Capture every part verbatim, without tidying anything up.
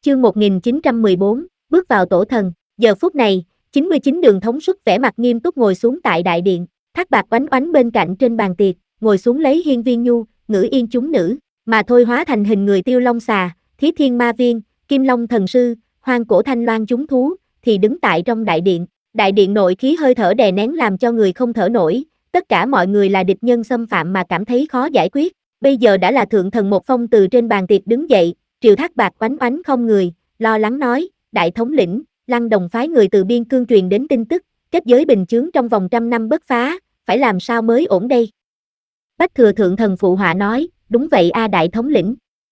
Chương một nghìn chín trăm mười bốn, bước vào tổ thần. Giờ phút này, chín mươi chín đường thống suất vẻ mặt nghiêm túc ngồi xuống tại đại điện, Thác Bạt Oánh Oánh bên cạnh trên bàn tiệc, ngồi xuống lấy Hiên Viên Nhu, Ngữ Yên chúng nữ, mà thôi hóa thành hình người Tiêu Long Xà, Thí Thiên Ma Viên, Kim Long Thần Sư, Hoang Cổ Thanh Loan chúng thú, thì đứng tại trong đại điện. Đại điện nội khí hơi thở đè nén làm cho người không thở nổi, tất cả mọi người là địch nhân xâm phạm mà cảm thấy khó giải quyết. Bây giờ đã là thượng thần một phong từ trên bàn tiệc đứng dậy, triều Thác Bạt Oánh Oánh không người, lo lắng nói, đại thống lĩnh, Lăng Đồng phái người từ biên cương truyền đến tin tức, kết giới bình chướng trong vòng trăm năm bất phá, phải làm sao mới ổn đây? Bách Thừa thượng thần phụ họa nói, đúng vậy a đại thống lĩnh.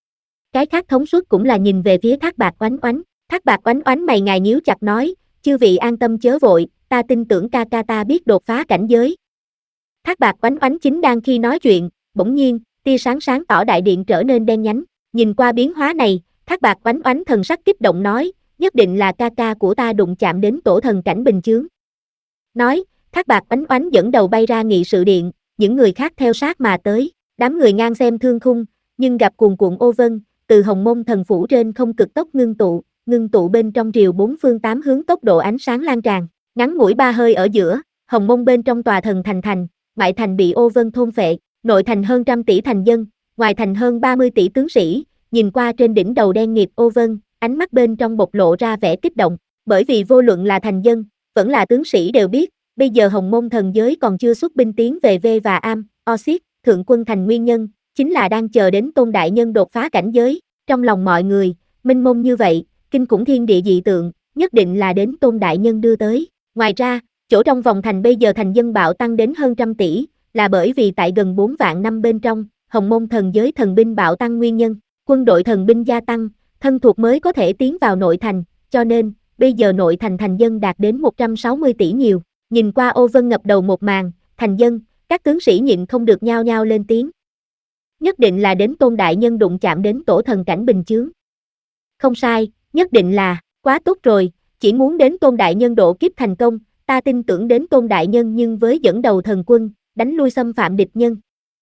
Cái khác thống suất cũng là nhìn về phía Thác Bạt Oánh Oánh, Thác Bạt Oánh Oánh mày ngài nhíu chặt nói, chư vị an tâm chớ vội, ta tin tưởng ca ca ta biết đột phá cảnh giới. Thác Bạt Oánh Oánh chính đang khi nói chuyện, bỗng nhiên, tia sáng sáng tỏ đại điện trở nên đen nhánh, nhìn qua biến hóa này, Thác Bạt Oánh Oánh thần sắc kích động nói, nhất định là ca ca của ta đụng chạm đến tổ thần cảnh bình chướng. Nói, Thác Bạt Oánh Oánh dẫn đầu bay ra nghị sự điện, những người khác theo sát mà tới, đám người ngang xem thương khung, nhưng gặp cuồn cuộn ô vân, từ Hồng Môn thần phủ trên không cực tốc ngưng tụ, ngưng tụ bên trong triều bốn phương tám hướng tốc độ ánh sáng lan tràn, ngắn ngủi ba hơi ở giữa, Hồng Môn bên trong tòa thần thành thành, ngoại thành bị ô vân thôn phệ, nội thành hơn trăm tỷ thành dân, ngoài thành hơn ba mươi tỷ tướng sĩ, nhìn qua trên đỉnh đầu đen nghịt ô vân, ánh mắt bên trong bộc lộ ra vẻ kích động, bởi vì vô luận là thành dân, vẫn là tướng sĩ đều biết, bây giờ Hồng Môn thần giới còn chưa xuất binh tiến về V và Am, Oxit, thượng quân thành nguyên nhân, chính là đang chờ đến Tôn đại nhân đột phá cảnh giới, trong lòng mọi người, mênh mông như vậy, kinh khủng thiên địa dị tượng, nhất định là đến Tôn đại nhân đưa tới. Ngoài ra, chỗ trong vòng thành bây giờ thành dân bạo tăng đến hơn trăm tỷ, là bởi vì tại gần bốn vạn năm bên trong, Hồng Môn thần giới thần binh bạo tăng nguyên nhân, quân đội thần binh gia tăng, thân thuộc mới có thể tiến vào nội thành, cho nên, bây giờ nội thành thành dân đạt đến một trăm sáu mươi tỷ nhiều, nhìn qua ô vân ngập đầu một màn, thành dân, các tướng sĩ nhịn không được nhao nhao lên tiếng. Nhất định là đến Tôn đại nhân đụng chạm đến tổ thần cảnh bình chướng. Không sai, nhất định là, quá tốt rồi, chỉ muốn đến Tôn đại nhân độ kiếp thành công, ta tin tưởng đến Tôn đại nhân nhưng với dẫn đầu thần quân, đánh lui xâm phạm địch nhân.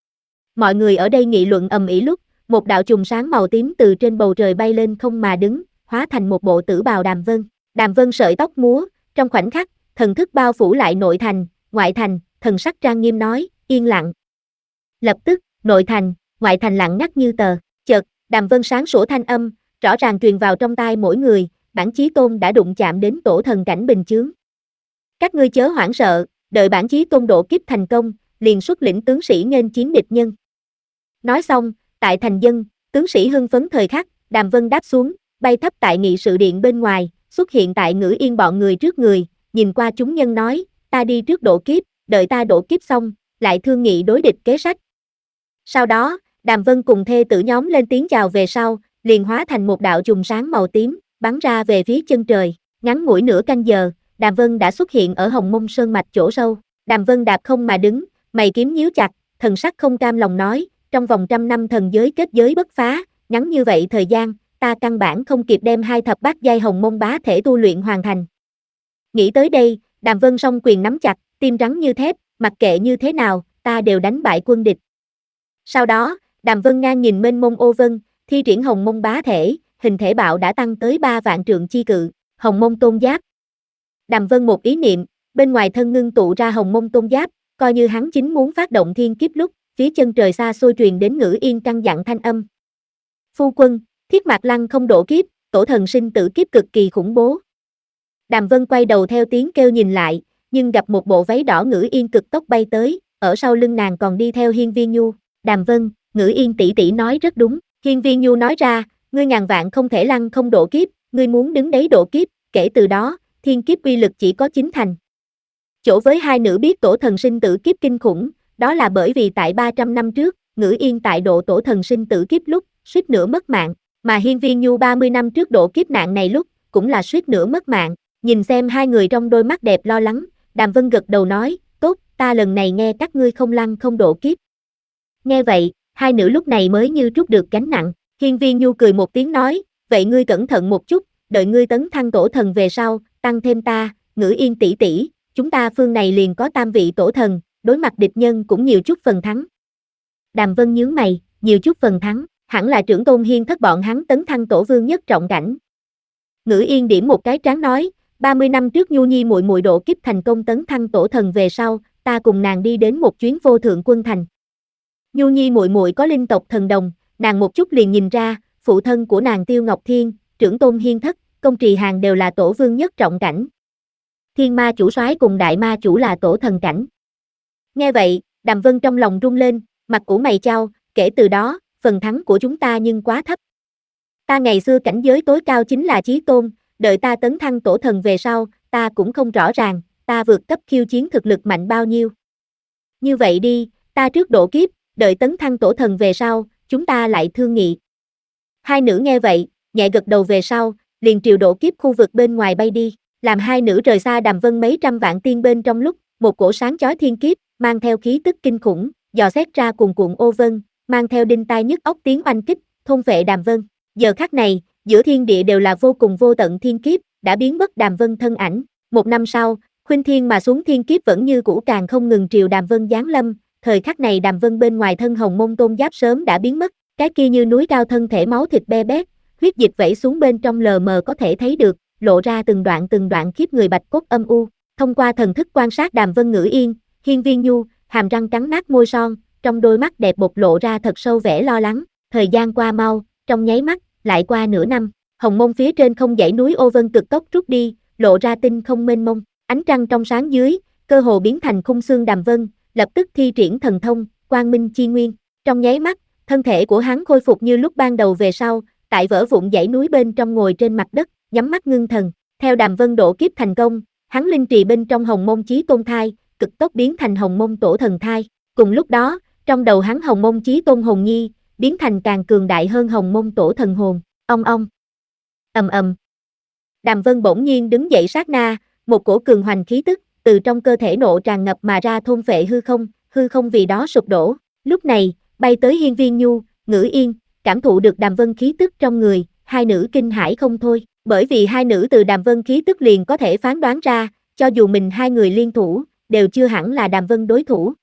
Mọi người ở đây nghị luận ầm ĩ lúc, một đạo chùm sáng màu tím từ trên bầu trời bay lên không mà đứng, hóa thành một bộ tử bào Đàm Vân. Đàm Vân sợi tóc múa, trong khoảnh khắc, thần thức bao phủ lại nội thành, ngoại thành, thần sắc trang nghiêm nói, yên lặng. Lập tức, nội thành, ngoại thành lặng ngắt như tờ, chợt, Đàm Vân sáng sủa thanh âm, rõ ràng truyền vào trong tai mỗi người, bản chí tôn đã đụng chạm đến tổ thần cảnh bình chướng. Các ngươi chớ hoảng sợ, đợi bản chí tôn độ kiếp thành công, liền xuất lĩnh tướng sĩ nghênh chiến địch nhân. Nói xong, tại thành dân, tướng sĩ hưng phấn thời khắc, Đàm Vân đáp xuống, bay thấp tại nghị sự điện bên ngoài, xuất hiện tại Ngữ Yên bọn người trước người, nhìn qua chúng nhân nói, ta đi trước độ kiếp, đợi ta độ kiếp xong, lại thương nghị đối địch kế sách. Sau đó, Đàm Vân cùng thê tử nhóm lên tiếng chào về sau, liền hóa thành một đạo chùm sáng màu tím, bắn ra về phía chân trời, ngắn ngủi nửa canh giờ, Đàm Vân đã xuất hiện ở Hồng Mông Sơn mạch chỗ sâu, Đàm Vân đạp không mà đứng, mày kiếm nhíu chặt, thần sắc không cam lòng nói, trong vòng trăm năm thần giới kết giới bất phá, ngắn như vậy thời gian, ta căn bản không kịp đem hai thập bát giai Hồng Mông bá thể tu luyện hoàn thành. Nghĩ tới đây, Đàm Vân song quyền nắm chặt, tim rắn như thép, mặc kệ như thế nào, ta đều đánh bại quân địch. Sau đó, Đàm Vân ngang nhìn mênh mông ô vân, thi triển Hồng Mông bá thể, hình thể bạo đã tăng tới ba vạn trượng chi cự, Hồng Mông tôn giáp. Đàm Vân một ý niệm, bên ngoài thân ngưng tụ ra Hồng Mông tôn giáp, coi như hắn chính muốn phát động thiên kiếp lúc, phía chân trời xa xôi truyền đến Ngữ Yên căn dặn thanh âm. Phu quân, Thiết Mạc Lăng không độ kiếp, tổ thần sinh tử kiếp cực kỳ khủng bố. Đàm Vân quay đầu theo tiếng kêu nhìn lại, nhưng gặp một bộ váy đỏ Ngữ Yên cực tốc bay tới, ở sau lưng nàng còn đi theo Hiên Viên Nhu. Đàm Vân, Ngữ Yên tỷ tỷ nói rất đúng. Hiên Viên Nhu nói ra, ngươi ngàn vạn không thể lăng không độ kiếp, ngươi muốn đứng đấy độ kiếp, kể từ đó, thiên kiếp uy lực chỉ có chín thành. Chỗ với hai nữ biết tổ thần sinh tử kiếp kinh khủng, đó là bởi vì tại ba trăm năm trước, Ngữ Yên tại độ tổ thần sinh tử kiếp lúc, suýt nữa mất mạng, mà Hiên Viên Nhu ba mươi năm trước độ kiếp nạn này lúc, cũng là suýt nữa mất mạng. Nhìn xem hai người trong đôi mắt đẹp lo lắng, Đàm Vân gật đầu nói, tốt, ta lần này nghe các ngươi không lăng không độ kiếp. Nghe vậy, hai nữ lúc này mới như trút được gánh nặng, Hiên Viên Nhu cười một tiếng nói, vậy ngươi cẩn thận một chút, đợi ngươi tấn thăng tổ thần về sau, tăng thêm ta, Ngữ Yên tỷ tỷ, chúng ta phương này liền có tam vị tổ thần, đối mặt địch nhân cũng nhiều chút phần thắng. Đàm Vân nhướng mày, nhiều chút phần thắng, hẳn là trưởng tôn Hiên thất bọn hắn tấn thăng tổ vương nhất trọng cảnh. Ngữ Yên điểm một cái trán nói, ba mươi năm trước Nhu Nhi muội muội độ kiếp thành công tấn thăng tổ thần về sau, ta cùng nàng đi đến một chuyến vô thượng quân thành. Nhu Nhi muội muội có linh tộc thần đồng, nàng một chút liền nhìn ra, phụ thân của nàng Tiêu Ngọc Thiên, trưởng tôn hiên thất, công trì hàng đều là tổ vương nhất trọng cảnh. Thiên ma chủ soái cùng đại ma chủ là tổ thần cảnh. Nghe vậy, Đàm Vân trong lòng rung lên, mặt ủ mày chau, kể từ đó, phần thắng của chúng ta nhưng quá thấp. Ta ngày xưa cảnh giới tối cao chính là chí tôn, đợi ta tấn thăng tổ thần về sau, ta cũng không rõ ràng, ta vượt cấp khiêu chiến thực lực mạnh bao nhiêu. Như vậy đi, ta trước độ kiếp, đợi tấn thăng tổ thần về sau, chúng ta lại thương nghị. Hai nữ nghe vậy, nhẹ gật đầu về sau, liền triều độ kiếp khu vực bên ngoài bay đi, làm hai nữ rời xa Đàm Vân mấy trăm vạn tiên bên trong lúc, một cổ sáng chói thiên kiếp, mang theo khí tức kinh khủng, dò xét ra cuồn cuộn ô vân, mang theo đinh tai nhức óc tiếng oanh kích, thôn vệ Đàm Vân. Giờ khắc này, giữa thiên địa đều là vô cùng vô tận thiên kiếp, đã biến mất Đàm Vân thân ảnh. Một năm sau, khuynh thiên mà xuống thiên kiếp vẫn như cũ càng không ngừng triều Đàm Vân giáng lâm, thời khắc này Đàm Vân bên ngoài thân hồng mông tôn giáp sớm đã biến mất, cái kia như núi cao thân thể máu thịt be bét, huyết dịch vẩy xuống bên trong lờ mờ có thể thấy được, lộ ra từng đoạn từng đoạn khiếp người bạch cốt âm u. Thông qua thần thức quan sát Đàm Vân Ngữ Yên, Hiên Viên Nhu, hàm răng cắn nát môi son, trong đôi mắt đẹp bộc lộ ra thật sâu vẻ lo lắng. Thời gian qua mau, trong nháy mắt, lại qua nửa năm, hồng mông phía trên không dãy núi ô vân cực tốc rút đi, lộ ra tinh không mênh mông, ánh trăng trong sáng dưới, cơ hồ biến thành khung xương Đàm Vân, lập tức thi triển thần thông, quang minh chi nguyên. Trong nháy mắt, thân thể của hắn khôi phục như lúc ban đầu về sau, tại vỡ vụn dãy núi bên trong ngồi trên mặt đất, nhắm mắt ngưng thần. Theo Đàm Vân độ kiếp thành công, hắn linh trì bên trong hồng mông chí tôn thai, cực tốc biến thành hồng mông tổ thần thai. Cùng lúc đó, trong đầu hắn hồng mông chí tôn hồn nhi, biến thành càng cường đại hơn hồng mông tổ thần hồn. Ong ong. Ầm ầm. Đàm Vân bỗng nhiên đứng dậy sát na, một cổ cường hoành khí tức từ trong cơ thể nộ tràn ngập mà ra thôn phệ hư không, hư không vì đó sụp đổ. Lúc này, bay tới Hiên Viên Nhu, Ngữ Yên, cảm thụ được Đàm Vân khí tức trong người, hai nữ kinh hãi không thôi, bởi vì hai nữ từ Đàm Vân khí tức liền có thể phán đoán ra, cho dù mình hai người liên thủ, đều chưa hẳn là Đàm Vân đối thủ.